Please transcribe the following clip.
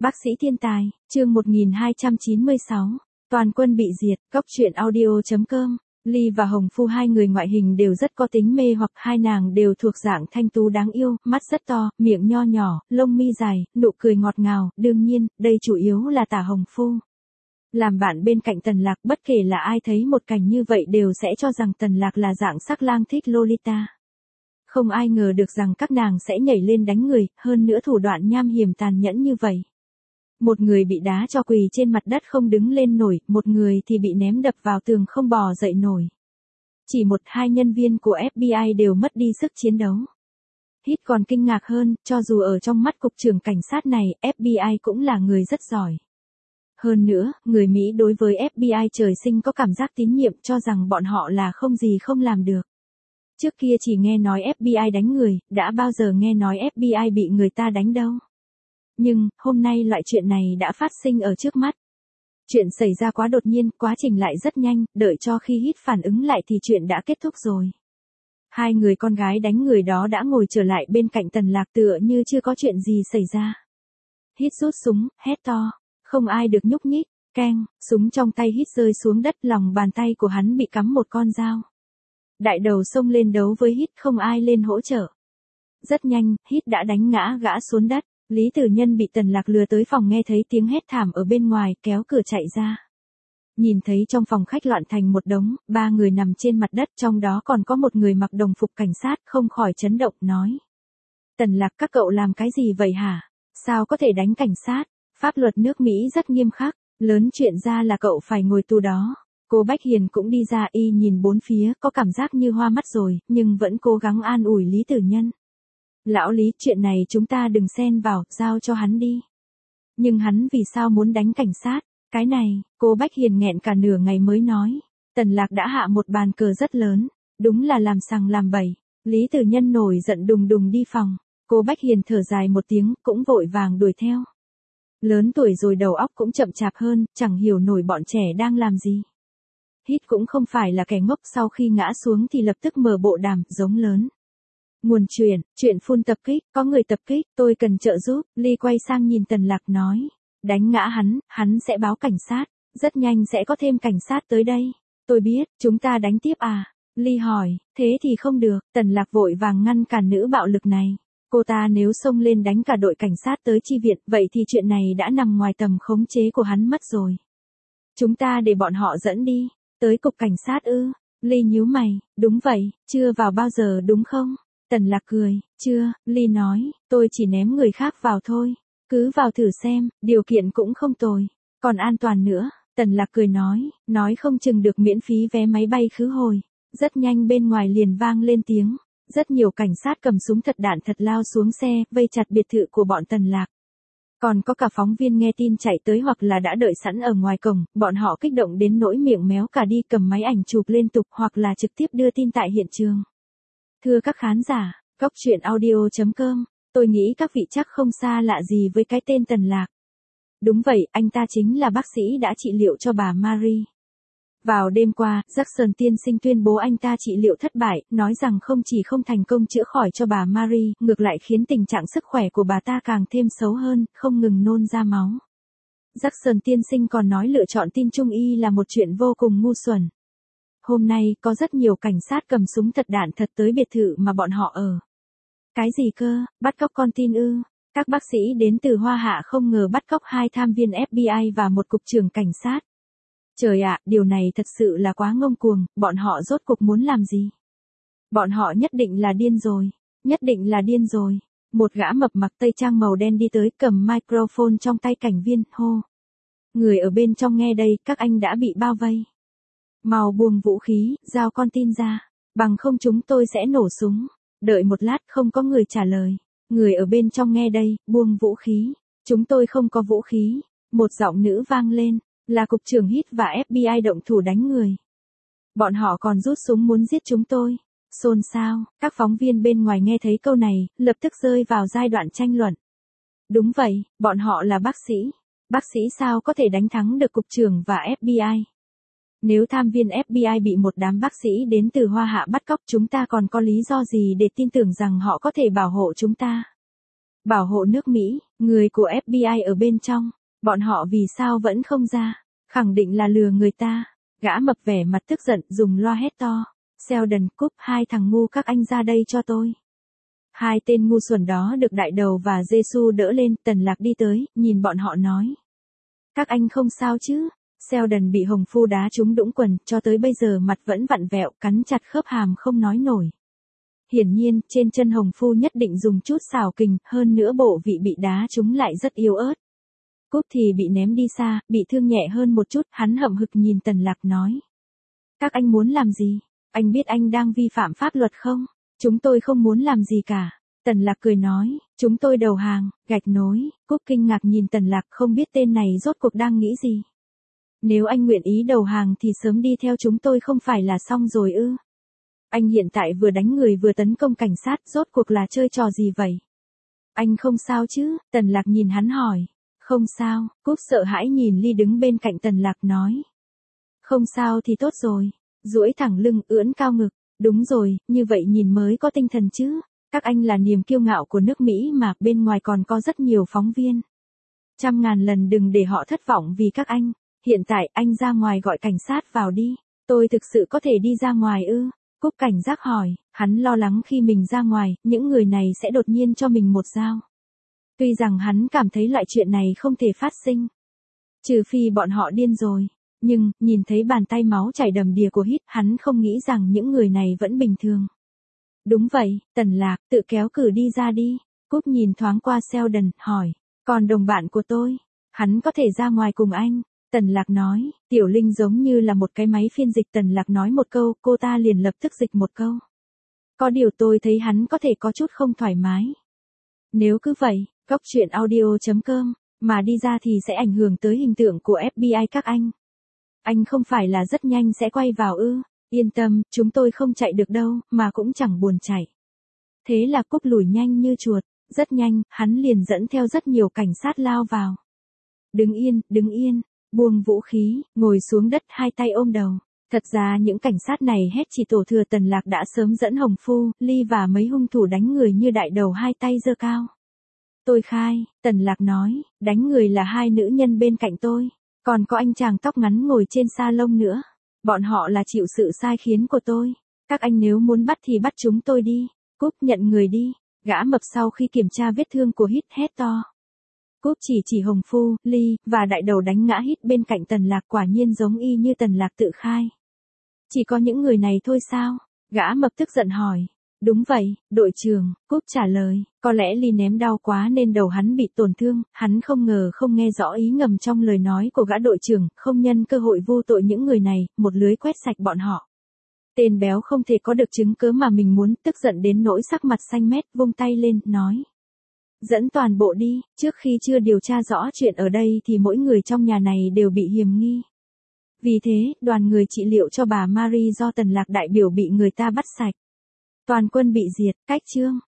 Bác sĩ thiên tài, chương 1296, toàn quân bị diệt, góc truyện audio.com. Ly và Hồng Phu hai người ngoại hình đều rất có tính mê hoặc, hai nàng đều thuộc dạng thanh tú đáng yêu, mắt rất to, miệng nho nhỏ, lông mi dài, nụ cười ngọt ngào, đương nhiên, đây chủ yếu là tả Hồng Phu. Làm bạn bên cạnh Tần Lạc, bất kể là ai thấy một cảnh như vậy đều sẽ cho rằng Tần Lạc là dạng sắc lang thích Lolita. Không ai ngờ được rằng các nàng sẽ nhảy lên đánh người, hơn nữa thủ đoạn nham hiểm tàn nhẫn như vậy. Một người bị đá cho quỳ trên mặt đất không đứng lên nổi, một người thì bị ném đập vào tường không bò dậy nổi. Chỉ một hai nhân viên của FBI đều mất đi sức chiến đấu. Hít còn kinh ngạc hơn, cho dù ở trong mắt cục trưởng cảnh sát này, FBI cũng là người rất giỏi. Hơn nữa, người Mỹ đối với FBI trời sinh có cảm giác tín nhiệm, cho rằng bọn họ là không gì không làm được. Trước kia chỉ nghe nói FBI đánh người, đã bao giờ nghe nói FBI bị người ta đánh đâu. Nhưng, hôm nay loại chuyện này đã phát sinh ở trước mắt. Chuyện xảy ra quá đột nhiên, quá trình lại rất nhanh, đợi cho khi Hít phản ứng lại thì chuyện đã kết thúc rồi. Hai người con gái đánh người đó đã ngồi trở lại bên cạnh Tần Lạc tựa như chưa có chuyện gì xảy ra. Hít rút súng, hét to, không ai được nhúc nhích, keng, súng trong tay Hít rơi xuống đất, lòng bàn tay của hắn bị cắm một con dao. Đại đầu xông lên đấu với Hít, không ai lên hỗ trợ. Rất nhanh, Hít đã đánh ngã gã xuống đất. Lý Tử Nhân bị Tần Lạc lừa tới phòng, nghe thấy tiếng hét thảm ở bên ngoài, kéo cửa chạy ra. Nhìn thấy trong phòng khách loạn thành một đống, ba người nằm trên mặt đất, trong đó còn có một người mặc đồng phục cảnh sát, không khỏi chấn động, nói. Tần Lạc, các cậu làm cái gì vậy hả? Sao có thể đánh cảnh sát? Pháp luật nước Mỹ rất nghiêm khắc, lớn chuyện ra là cậu phải ngồi tù đó. Cô Bách Hiền cũng đi ra, y nhìn bốn phía, có cảm giác như hoa mắt rồi, nhưng vẫn cố gắng an ủi Lý Tử Nhân. Lão Lý, chuyện này chúng ta đừng xen vào, giao cho hắn đi. Nhưng hắn vì sao muốn đánh cảnh sát? Cái này, cô Bách Hiền nghẹn cả nửa ngày mới nói. Tần Lạc đã hạ một bàn cờ rất lớn, đúng là làm sằng làm bậy. Lý Tử Nhân nổi giận đùng đùng đi phòng. Cô Bách Hiền thở dài một tiếng, cũng vội vàng đuổi theo. Lớn tuổi rồi đầu óc cũng chậm chạp hơn, chẳng hiểu nổi bọn trẻ đang làm gì. Hít cũng không phải là kẻ ngốc, sau khi ngã xuống thì lập tức mở bộ đàm, giống lớn. Nguồn chuyện phun tập kích, có người tập kích, tôi cần trợ giúp. Ly quay sang nhìn Tần Lạc nói, đánh ngã hắn sẽ báo cảnh sát, rất nhanh sẽ có thêm cảnh sát tới đây. Tôi biết, chúng ta đánh tiếp à? Ly hỏi, thế thì không được. Tần Lạc vội vàng ngăn cản nữ bạo lực này. Cô ta nếu xông lên đánh cả đội cảnh sát tới chi viện, vậy thì chuyện này đã nằm ngoài tầm khống chế của hắn mất rồi. Chúng ta để bọn họ dẫn đi, tới cục cảnh sát ư? Ly nhíu mày, đúng vậy, chưa vào bao giờ đúng không? Tần Lạc cười, chưa, Ly nói, tôi chỉ ném người khác vào thôi, cứ vào thử xem, điều kiện cũng không tồi, còn an toàn nữa. Tần Lạc cười nói không chừng được miễn phí vé máy bay khứ hồi. Rất nhanh bên ngoài liền vang lên tiếng, rất nhiều cảnh sát cầm súng thật đạn thật lao xuống xe, vây chặt biệt thự của bọn Tần Lạc. Còn có cả phóng viên nghe tin chạy tới hoặc là đã đợi sẵn ở ngoài cổng, bọn họ kích động đến nỗi miệng méo cả đi, cầm máy ảnh chụp liên tục hoặc là trực tiếp đưa tin tại hiện trường. Thưa các khán giả, góc truyện audio.com, tôi nghĩ các vị chắc không xa lạ gì với cái tên Tần Lạc. Đúng vậy, anh ta chính là bác sĩ đã trị liệu cho bà Marie. Vào đêm qua, Jackson tiên sinh tuyên bố anh ta trị liệu thất bại, nói rằng không chỉ không thành công chữa khỏi cho bà Marie, ngược lại khiến tình trạng sức khỏe của bà ta càng thêm xấu hơn, không ngừng nôn ra máu. Jackson tiên sinh còn nói lựa chọn tin Trung y là một chuyện vô cùng ngu xuẩn. Hôm nay, có rất nhiều cảnh sát cầm súng thật đạn thật tới biệt thự mà bọn họ ở. Cái gì cơ, bắt cóc con tin ư? Các bác sĩ đến từ Hoa Hạ không ngờ bắt cóc 2 tham viên FBI và một cục trưởng cảnh sát. Trời ạ, điều này thật sự là quá ngông cuồng, bọn họ rốt cuộc muốn làm gì? Bọn họ nhất định là điên rồi, nhất định là điên rồi. Một gã mập mặc tây trang màu đen đi tới, cầm microphone trong tay cảnh viên, hô. Người ở bên trong nghe đây, các anh đã bị bao vây. Mau buông vũ khí, giao con tin ra, bằng không chúng tôi sẽ nổ súng. Đợi một lát, không có người trả lời. Người ở bên trong nghe đây, buông vũ khí. Chúng tôi không có vũ khí. Một giọng nữ vang lên, là cục trưởng Hít và FBI động thủ đánh người. Bọn họ còn rút súng muốn giết chúng tôi. Xôn xao, các phóng viên bên ngoài nghe thấy câu này, lập tức rơi vào giai đoạn tranh luận. Đúng vậy, bọn họ là bác sĩ. Bác sĩ sao có thể đánh thắng được cục trưởng và FBI? Nếu tham viên FBI bị một đám bác sĩ đến từ Hoa Hạ bắt cóc, chúng ta còn có lý do gì để tin tưởng rằng họ có thể bảo hộ chúng ta? Bảo hộ nước Mỹ, người của FBI ở bên trong, bọn họ vì sao vẫn không ra? Khẳng định là lừa người ta. Gã mập vẻ mặt tức giận dùng loa hét to. Sheldon, Cúp, hai thằng ngu các anh ra đây cho tôi. Hai tên ngu xuẩn đó được đại đầu và Giê-xu đỡ lên, Tần Lạc đi tới, nhìn bọn họ nói. Các anh không sao chứ? Sheldon bị Hồng Phu đá trúng đũng quần, cho tới bây giờ mặt vẫn vặn vẹo, cắn chặt khớp hàm không nói nổi. Hiển nhiên, trên chân Hồng Phu nhất định dùng chút xảo kình, hơn nữa bộ vị bị đá trúng lại rất yếu ớt. Cúp thì bị ném đi xa, bị thương nhẹ hơn một chút, hắn hậm hực nhìn Tần Lạc nói. Các anh muốn làm gì? Anh biết anh đang vi phạm pháp luật không? Chúng tôi không muốn làm gì cả. Tần Lạc cười nói, chúng tôi đầu hàng, gạch nối. Cúp kinh ngạc nhìn Tần Lạc không biết tên này rốt cuộc đang nghĩ gì. Nếu anh nguyện ý đầu hàng thì sớm đi theo chúng tôi không phải là xong rồi ư? Anh hiện tại vừa đánh người vừa tấn công cảnh sát, rốt cuộc là chơi trò gì vậy? Anh không sao chứ? Tần Lạc nhìn hắn hỏi. Không sao, Cúp sợ hãi nhìn Ly đứng bên cạnh Tần Lạc nói. Không sao thì tốt rồi. Duỗi thẳng lưng, ưỡn cao ngực. Đúng rồi, như vậy nhìn mới có tinh thần chứ. Các anh là niềm kiêu ngạo của nước Mỹ mà, bên ngoài còn có rất nhiều phóng viên. 100.000 lần đừng để họ thất vọng vì các anh. Hiện tại anh ra ngoài gọi cảnh sát vào đi. Tôi thực sự có thể đi ra ngoài ư? Cúp cảnh giác hỏi, hắn lo lắng khi mình ra ngoài, những người này sẽ đột nhiên cho mình một dao. Tuy rằng hắn cảm thấy loại chuyện này không thể phát sinh. Trừ phi bọn họ điên rồi. Nhưng, nhìn thấy bàn tay máu chảy đầm đìa của Hít, hắn không nghĩ rằng những người này vẫn bình thường. Đúng vậy, Tần Lạc, tự kéo cử đi ra đi. Cúp nhìn thoáng qua Sheldon, hỏi, còn đồng bạn của tôi, hắn có thể ra ngoài cùng anh. Tần Lạc nói, Tiểu Linh giống như là một cái máy phiên dịch. Tần Lạc nói một câu, cô ta liền lập tức dịch một câu. Có điều tôi thấy hắn có thể có chút không thoải mái. Nếu cứ vậy, Góc Chuyện Audio.com, mà đi ra thì sẽ ảnh hưởng tới hình tượng của FBI các anh. Anh không phải là rất nhanh sẽ quay vào ư? Yên tâm, chúng tôi không chạy được đâu, mà cũng chẳng buồn chạy. Thế là Cúp lùi nhanh như chuột, rất nhanh, hắn liền dẫn theo rất nhiều cảnh sát lao vào. Đứng yên, buông vũ khí, ngồi xuống đất hai tay ôm đầu. Thật ra những cảnh sát này hét chỉ tổ thừa Tần Lạc đã sớm dẫn Hồng Phu, Ly và mấy hung thủ đánh người như đại đầu hai tay giơ cao. Tôi khai, Tần Lạc nói, đánh người là hai nữ nhân bên cạnh tôi. Còn có anh chàng tóc ngắn ngồi trên sa lông nữa. Bọn họ là chịu sự sai khiến của tôi. Các anh nếu muốn bắt thì bắt chúng tôi đi. Cúp nhận người đi. Gã mập sau khi kiểm tra vết thương của Hít hét to. Cúp chỉ Hồng Phu, Ly, và đại đầu đánh ngã Hít bên cạnh Tần Lạc, quả nhiên giống y như Tần Lạc tự khai. Chỉ có những người này thôi sao? Gã mập tức giận hỏi. Đúng vậy, đội trưởng, Cúp trả lời. Có lẽ Ly ném đau quá nên đầu hắn bị tổn thương, hắn không ngờ không nghe rõ ý ngầm trong lời nói của gã đội trưởng, không nhân cơ hội vô tội những người này, một lưới quét sạch bọn họ. Tên béo không thể có được chứng cớ mà mình muốn, tức giận đến nỗi sắc mặt xanh mét, vung tay lên, nói. Dẫn toàn bộ đi, trước khi chưa điều tra rõ chuyện ở đây thì mỗi người trong nhà này đều bị hiềm nghi. Vì thế, đoàn người trị liệu cho bà Marie do Tần Lạc đại biểu bị người ta bắt sạch. Toàn quân bị diệt, cách chương.